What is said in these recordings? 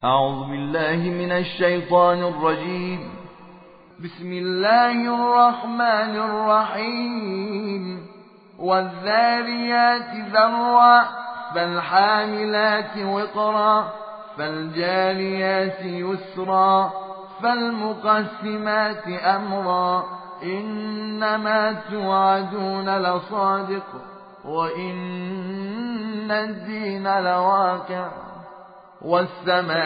أعوذ بالله من الشيطان الرجيم. بسم الله الرحمن الرحيم. والذاريات ذروا فالحاملات وقرا فالجاريات يسرا فالمقسمات أمرا إنما توعدون لصادق وإن الدين لواقع والسماء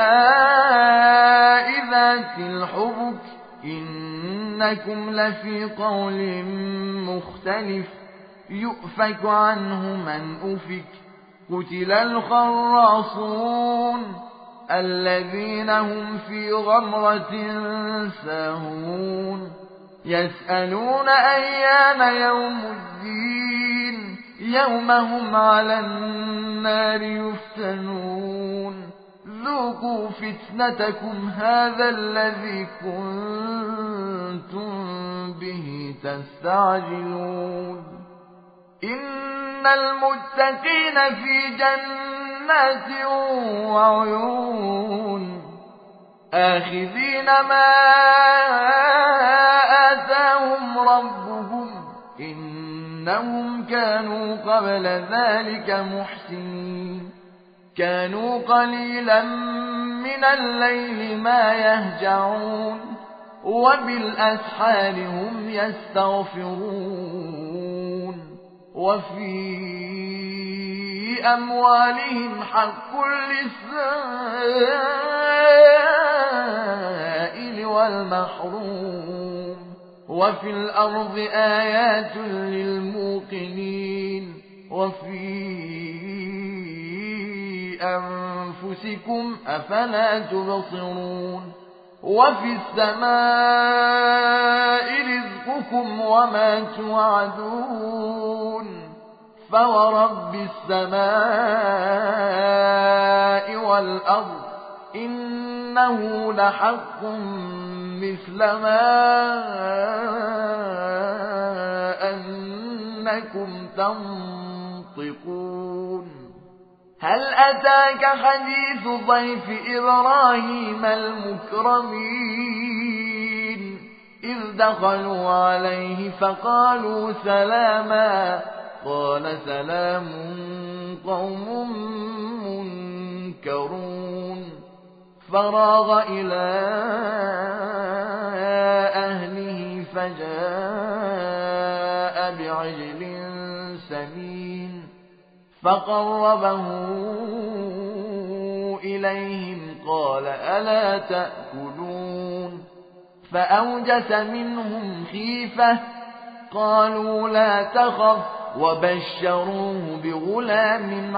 ذات الحبك إنكم لفي قول مختلف يؤفك عنه من أفك قتل الخراصون الذين هم في غمرة ساهون يسألون أيان يوم الدين يوم هم على النار يفتنون ذوقوا فتنتكم هذا الذي كنتم به تستعجلون إن المتقين في جنات وعيون آخذين ما آتاهم ربهم إنهم كانوا قبل ذلك محسنين كانوا قليلا من الليل ما يهجعون وبالأسحار هم يستغفرون وفي أموالهم حق للسائل والمحروم وفي الأرض آيات للموقنين وفي أنفسكم أفلا تبصرون وفي السماء رزقكم وما توعدون فورب السماء والأرض إنه لحق مثل ما أنكم تنطقون هل أتاك حديث ضيف إبراهيم المكرمين إذ دخلوا عليه فقالوا سلاما قال سلام قوم منكرون فراغ إلى أهله فجاء بعجل سمين فقربه إليهم قال ألا تأكلون فأوجس منهم خيفة قالوا لا تخف وبشروه بغلام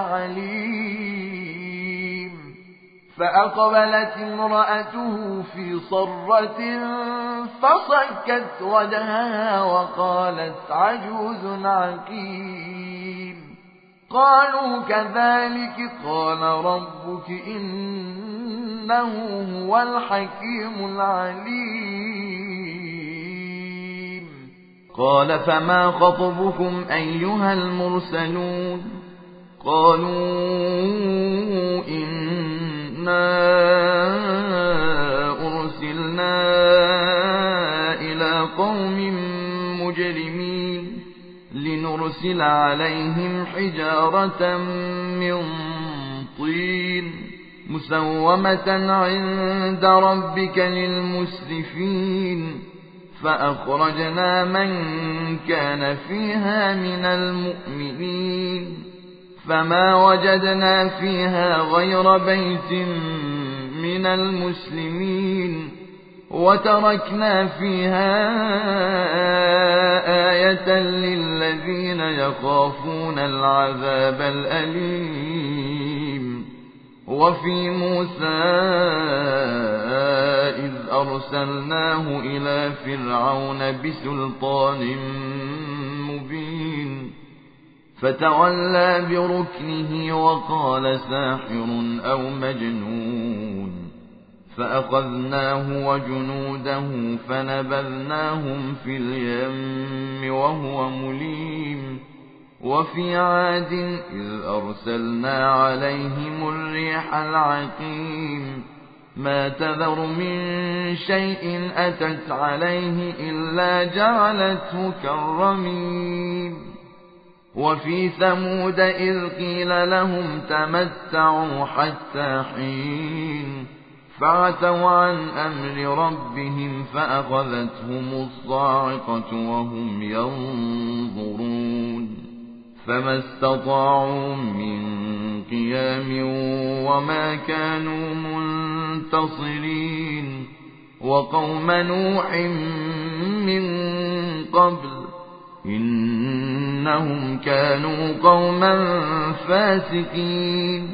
عليم فأقبلت امرأته في صرة فصكت وجهها وقالت عجوز عقيم قالوا كذلك قال ربك إنه هو الحكيم العليم قال فما خطبكم أيها المرسلون قالوا إنا أرسلنا إلى قوم مجرمين لنرسل عليهم حجارة من طين مسومة عند ربك للمسرفين فأخرجنا من كان فيها من المؤمنين فما وجدنا فيها غير بيت من المسلمين وتركنا فيها آية للذين يخافون العذاب الأليم وفي موسى إذ أرسلناه إلى فرعون بسلطان مبين فتولى بركنه وقال ساحر أو مجنون فأخذناه وجنوده فنبذناهم في اليم وهو مليم وفي عاد إذ أرسلنا عليهم الريح العقيم ما تذر من شيء أتت عليه إلا جعلته كالرميم وفي ثمود إذ قيل لهم تمتعوا حتى حين فعتوا عن أمر ربهم فأخذتهم الصاعقة وهم ينظرون فما استطاعوا من قيام وما كانوا منتصرين وقوم نوح من قبل إنهم كانوا قوما فاسقين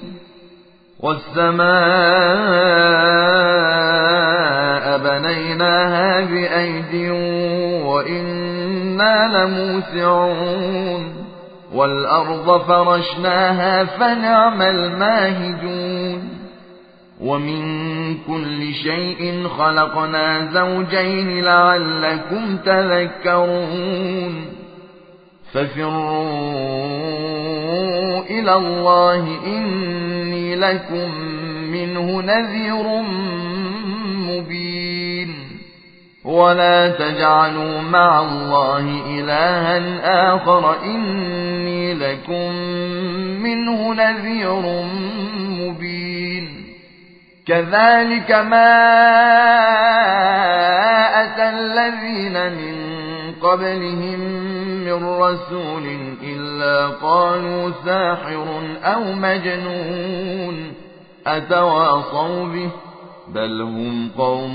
والسماء بنيناها بأيد وإنا لموسعون والأرض فرشناها فنعم الماهدون ومن كل شيء خلقنا زوجين لعلكم تذكرون ففروا إلى الله إني لكم منه نذير مبين ولا تجعلوا مع الله إلها آخر إني لكم منه نذير مبين كذلك ما أتى الذين من قبلهم من رسول إلا قالوا ساحر أو مجنون أتواصوا به بل هم قوم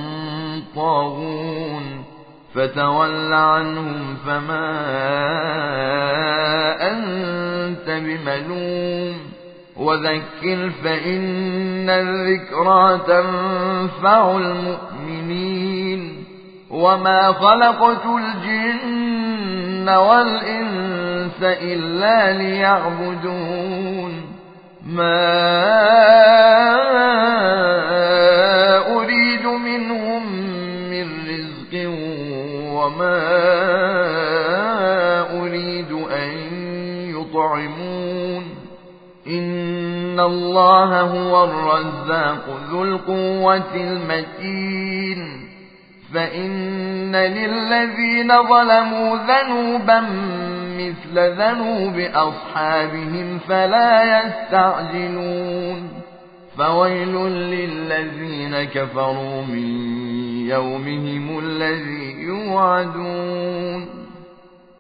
طاغون فتول عنهم فما أنت بملوم وذكر فإن الذكرى تنفع المؤمنين وما خلقت الجن والإنس إلا ليعبدون ما أريد منهم من رزق وما أريد أن يطعمون إن الله هو الرزاق ذو القوة المتين فإن للذين ظلموا ذنوبا مثل ذنوب أصحابهم فلا يستعجلون فويل للذين كفروا من يومهم الذي يوعدون